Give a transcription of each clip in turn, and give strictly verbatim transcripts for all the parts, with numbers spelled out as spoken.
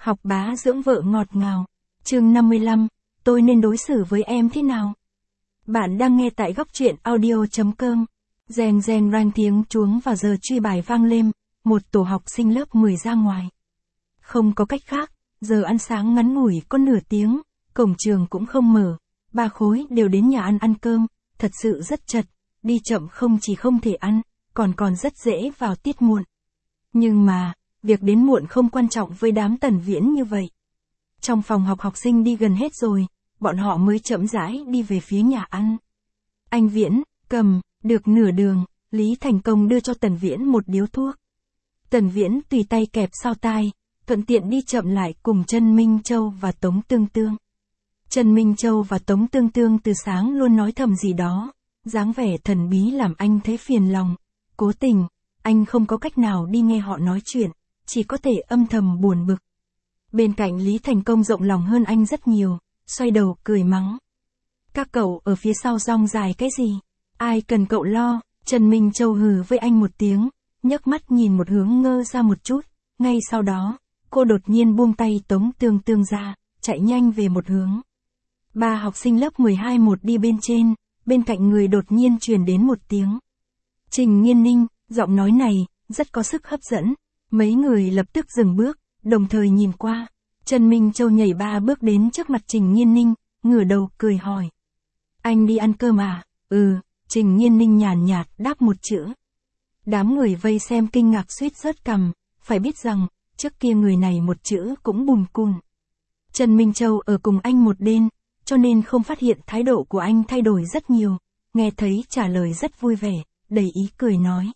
Học bá dưỡng vợ ngọt ngào. Chương năm mươi lăm, tôi nên đối xử với em thế nào? Bạn đang nghe tại góc truyện audio.com. Reng reng rang tiếng chuông và giờ truy bài vang lên, một tổ học sinh lớp mười ra ngoài. Không có cách khác, giờ ăn sáng ngắn ngủi có nửa tiếng, cổng trường cũng không mở, ba khối đều đến nhà ăn ăn cơm, thật sự rất chật, đi chậm không chỉ không thể ăn, còn còn rất dễ vào tiết muộn. Nhưng mà, việc đến muộn không quan trọng với đám Tần Viễn như vậy. Trong phòng học học sinh đi gần hết rồi, bọn họ mới chậm rãi đi về phía nhà ăn. Anh Viễn, cầm, được nửa đường, Lý Thành Công đưa cho Tần Viễn một điếu thuốc. Tần Viễn tùy tay kẹp sau tai, thuận tiện đi chậm lại cùng Trần Minh Châu và Tống Tương Tương. Trần Minh Châu và Tống Tương Tương từ sáng luôn nói thầm gì đó, dáng vẻ thần bí làm anh thấy phiền lòng. Cố tình, anh không có cách nào đi nghe họ nói chuyện, chỉ có thể âm thầm buồn bực. Bên cạnh Lý Thành Công rộng lòng hơn anh rất nhiều, xoay đầu cười mắng. Các cậu ở phía sau rong dài cái gì? Ai cần cậu lo? Trần Minh Châu hừ với anh một tiếng, nhấc mắt nhìn một hướng ngơ ra một chút, ngay sau đó, cô đột nhiên buông tay Tống Tương Tương ra, chạy nhanh về một hướng. Ba học sinh lớp mười hai một đi bên trên, bên cạnh người đột nhiên truyền đến một tiếng. Trình Nghiên Ninh, giọng nói này, rất có sức hấp dẫn, mấy người lập tức dừng bước, đồng thời nhìn qua. Trần Minh Châu nhảy ba bước đến trước mặt Trình Nghiên Ninh, ngửa đầu cười hỏi. Anh đi ăn cơm à? Ừ, Trình Nghiên Ninh nhàn nhạt đáp một chữ. Đám người vây xem kinh ngạc suýt rớt cằm, phải biết rằng, trước kia người này một chữ cũng bùn cùn. Trần Minh Châu ở cùng anh một đêm, cho nên không phát hiện thái độ của anh thay đổi rất nhiều, nghe thấy trả lời rất vui vẻ, đầy ý cười nói.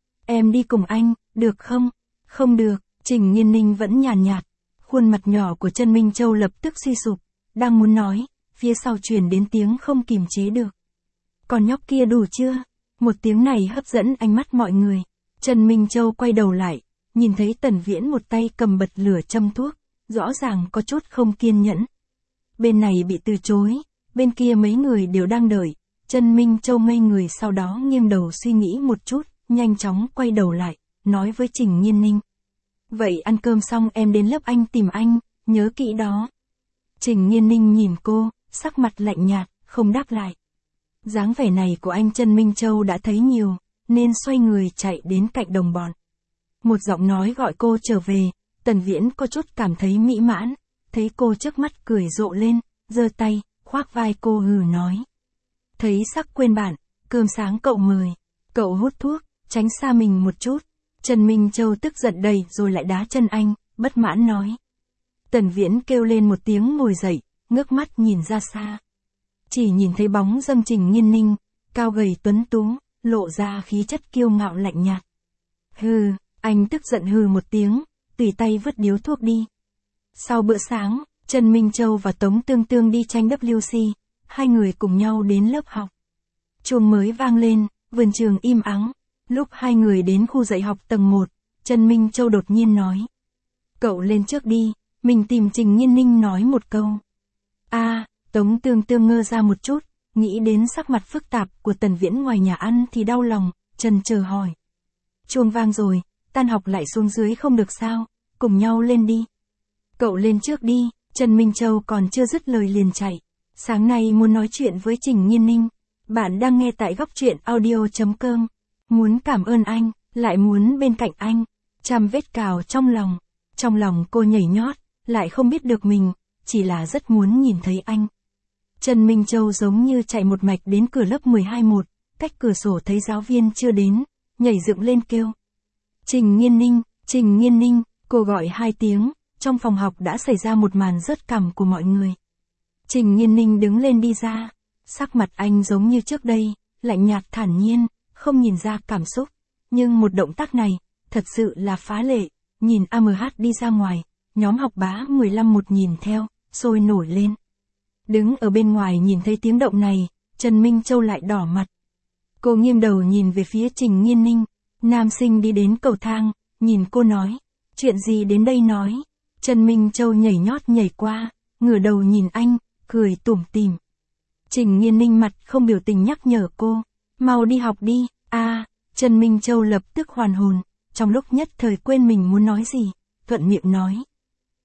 Em đi cùng anh, được không? Không được, Trình Nghiên Ninh vẫn nhàn nhạt, khuôn mặt nhỏ của Trần Minh Châu lập tức suy sụp, đang muốn nói, phía sau truyền đến tiếng không kìm chế được. Còn nhóc kia đủ chưa? Một tiếng này hấp dẫn ánh mắt mọi người. Trần Minh Châu quay đầu lại, nhìn thấy Tần Viễn một tay cầm bật lửa châm thuốc, rõ ràng có chút không kiên nhẫn. Bên này bị từ chối, bên kia mấy người đều đang đợi. Trần Minh Châu ngây người sau đó nghiêng đầu suy nghĩ một chút, nhanh chóng quay đầu lại, nói với Trình Nghiên Ninh. Vậy ăn cơm xong em đến lớp anh tìm anh, nhớ kỹ đó. Trình Nghiên Ninh nhìn cô, sắc mặt lạnh nhạt, không đáp lại. Dáng vẻ này của anh Trần Minh Châu đã thấy nhiều, nên xoay người chạy đến cạnh đồng bọn. Một giọng nói gọi cô trở về, Tần Viễn có chút cảm thấy mỹ mãn, thấy cô trước mắt cười rộ lên, giơ tay, khoác vai cô hừ nói. Thấy sắc quên bạn, cơm sáng cậu mời, cậu hút thuốc, tránh xa mình một chút. Trần Minh Châu tức giận đầy rồi lại đá chân anh, bất mãn nói. Tần Viễn kêu lên một tiếng ngồi dậy, ngước mắt nhìn ra xa. Chỉ nhìn thấy bóng dâm Trình Nghiên Ninh, cao gầy tuấn tú, lộ ra khí chất kiêu ngạo lạnh nhạt. Hừ, anh tức giận hừ một tiếng, tùy tay vứt điếu thuốc đi. Sau bữa sáng, Trần Minh Châu và Tống Tương Tương đi tranh W C, hai người cùng nhau đến lớp học. Chuông mới vang lên, vườn trường im ắng. Lúc hai người đến khu dạy học tầng một, Trần Minh Châu đột nhiên nói. Cậu lên trước đi, mình tìm Trình Nghiên Ninh nói một câu. A, à, Tống Tương Tương ngơ ra một chút, nghĩ đến sắc mặt phức tạp của Tần Viễn ngoài nhà ăn thì đau lòng, chần chờ hỏi. Chuông vang rồi, tan học lại xuống dưới không được sao, cùng nhau lên đi. Cậu lên trước đi, Trần Minh Châu còn chưa dứt lời liền chạy. Sáng nay muốn nói chuyện với Trình Nghiên Ninh. Bạn đang nghe tại góc truyện audio.com. Muốn cảm ơn anh, lại muốn bên cạnh anh. Trăm vết cào trong lòng. Trong lòng cô nhảy nhót, lại không biết được mình, chỉ là rất muốn nhìn thấy anh. Trần Minh Châu giống như chạy một mạch đến cửa lớp mười hai một, cách cửa sổ thấy giáo viên chưa đến, nhảy dựng lên kêu. Trình Nghiên Ninh, Trình Nghiên Ninh, cô gọi hai tiếng, trong phòng học đã xảy ra một màn rớt cằm của mọi người. Trình Nghiên Ninh đứng lên đi ra, sắc mặt anh giống như trước đây, lạnh nhạt thản nhiên, không nhìn ra cảm xúc, nhưng một động tác này, thật sự là phá lệ, nhìn a em hát đi ra ngoài, nhóm học bá mười lăm một nhìn theo, sôi nổi lên. Đứng ở bên ngoài nhìn thấy tiếng động này, Trần Minh Châu lại đỏ mặt. Cô nghiêng đầu nhìn về phía Trình Nghiên Ninh, nam sinh đi đến cầu thang, nhìn cô nói, chuyện gì đến đây nói. Trần Minh Châu nhảy nhót nhảy qua, ngửa đầu nhìn anh, cười tủm tỉm. Trình Nghiên Ninh mặt không biểu tình nhắc nhở cô, mau đi học đi. A, à, Trần Minh Châu lập tức hoàn hồn, trong lúc nhất thời quên mình muốn nói gì, thuận miệng nói.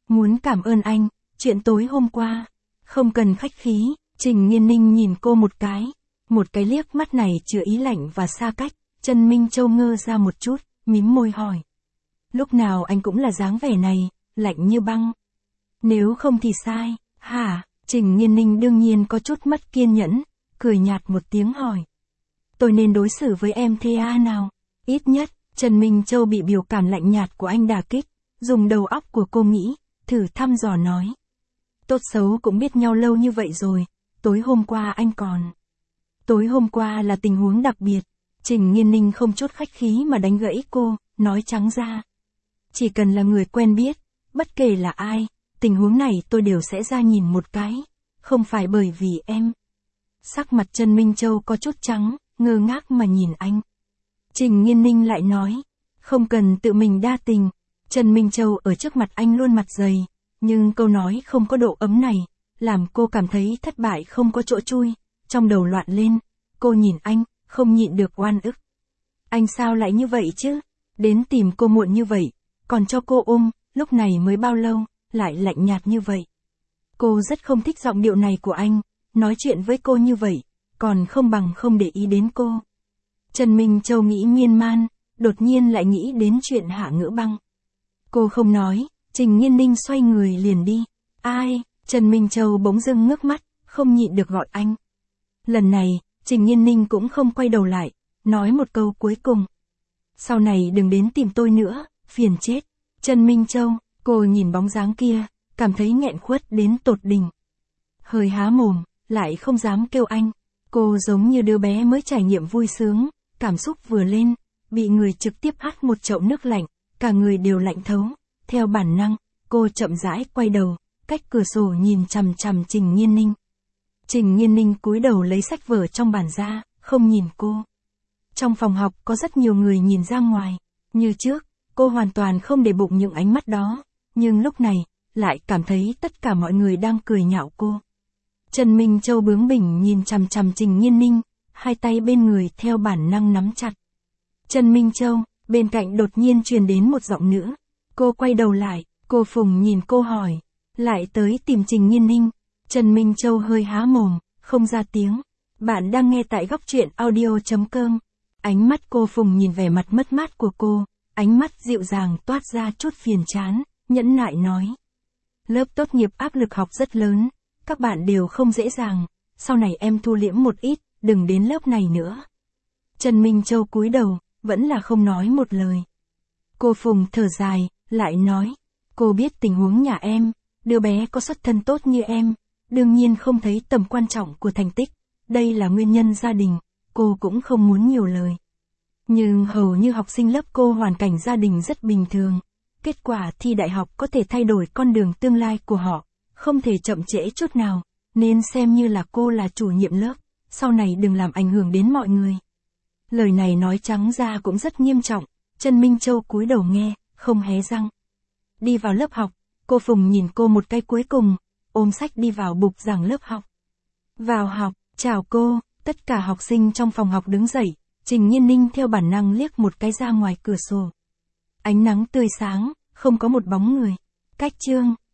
Muốn cảm ơn anh, chuyện tối hôm qua. Không cần khách khí, Trình Nghiên Ninh nhìn cô một cái. Một cái liếc mắt này chứa ý lạnh và xa cách. Trần Minh Châu ngơ ra một chút, mím môi hỏi. Lúc nào anh cũng là dáng vẻ này, lạnh như băng. Nếu không thì sai, hả? Trình Nghiên Ninh đương nhiên có chút mất kiên nhẫn, cười nhạt một tiếng hỏi. Tôi nên đối xử với em thế à nào? Ít nhất, Trần Minh Châu bị biểu cảm lạnh nhạt của anh đả kích, dùng đầu óc của cô nghĩ, thử thăm dò nói. Tốt xấu cũng biết nhau lâu như vậy rồi, tối hôm qua anh còn. Tối hôm qua là tình huống đặc biệt, Trình Nghiên Ninh không chút khách khí mà đánh gãy cô, nói trắng ra. Chỉ cần là người quen biết, bất kể là ai, tình huống này tôi đều sẽ ra nhìn một cái, không phải bởi vì em. Sắc mặt Trần Minh Châu có chút trắng, ngơ ngác mà nhìn anh. Trình Nghiên Ninh lại nói, không cần tự mình đa tình. Trần Minh Châu ở trước mặt anh luôn mặt dày, nhưng câu nói không có độ ấm này, làm cô cảm thấy thất bại không có chỗ chui, trong đầu loạn lên, cô nhìn anh, không nhịn được oan ức. Anh sao lại như vậy chứ? Đến tìm cô muộn như vậy, còn cho cô ôm, lúc này mới bao lâu, lại lạnh nhạt như vậy. Cô rất không thích giọng điệu này của anh, nói chuyện với cô như vậy, còn không bằng không để ý đến cô. Trần Minh Châu nghĩ miên man, đột nhiên lại nghĩ đến chuyện Hạ Ngữ Băng. Cô không nói, Trình Nghiên Ninh xoay người liền đi. Ai? Trần Minh Châu bỗng dưng ngước mắt, không nhịn được gọi anh. Lần này, Trình Nghiên Ninh cũng không quay đầu lại, nói một câu cuối cùng. Sau này đừng đến tìm tôi nữa, phiền chết. Trần Minh Châu, cô nhìn bóng dáng kia, cảm thấy nghẹn khuất đến tột đỉnh. Hơi há mồm, lại không dám kêu anh. Cô giống như đứa bé mới trải nghiệm vui sướng, cảm xúc vừa lên, bị người trực tiếp hắt một chậu nước lạnh, cả người đều lạnh thấu. Theo bản năng, cô chậm rãi quay đầu, cách cửa sổ nhìn chằm chằm Trình Nghiên Ninh. Trình Nghiên Ninh cúi đầu lấy sách vở trong bàn ra, không nhìn cô. Trong phòng học có rất nhiều người nhìn ra ngoài. Như trước, cô hoàn toàn không để bụng những ánh mắt đó, nhưng lúc này, lại cảm thấy tất cả mọi người đang cười nhạo cô. Trần Minh Châu bướng bỉnh nhìn chằm chằm Trình Nghiên Ninh, hai tay bên người theo bản năng nắm chặt. Trần Minh Châu, bên cạnh đột nhiên truyền đến một giọng nữ. Cô quay đầu lại, cô Phùng nhìn cô hỏi, lại tới tìm Trình Nghiên Ninh. Trần Minh Châu hơi há mồm, không ra tiếng. Bạn đang nghe tại góc truyện audio chấm com. Ánh mắt cô Phùng nhìn vẻ mặt mất mát của cô, ánh mắt dịu dàng toát ra chút phiền chán, nhẫn nại nói. Lớp tốt nghiệp áp lực học rất lớn, các bạn đều không dễ dàng, sau này em thu liễm một ít, đừng đến lớp này nữa. Trần Minh Châu cúi đầu, vẫn là không nói một lời. Cô Phùng thở dài, lại nói, cô biết tình huống nhà em, đứa bé có xuất thân tốt như em, đương nhiên không thấy tầm quan trọng của thành tích, đây là nguyên nhân gia đình, cô cũng không muốn nhiều lời. Nhưng hầu như học sinh lớp cô hoàn cảnh gia đình rất bình thường, kết quả thi đại học có thể thay đổi con đường tương lai của họ, không thể chậm trễ chút nào, nên xem như là cô là chủ nhiệm lớp, sau này đừng làm ảnh hưởng đến mọi người. Lời này nói trắng ra cũng rất nghiêm trọng, Trần Minh Châu cúi đầu nghe, không hé răng. Đi vào lớp học, cô Phùng nhìn cô một cái cuối cùng, ôm sách đi vào bục giảng lớp học. Vào học, chào cô, tất cả học sinh trong phòng học đứng dậy, Trình Nghiên Ninh theo bản năng liếc một cái ra ngoài cửa sổ. Ánh nắng tươi sáng, không có một bóng người. Cách chương.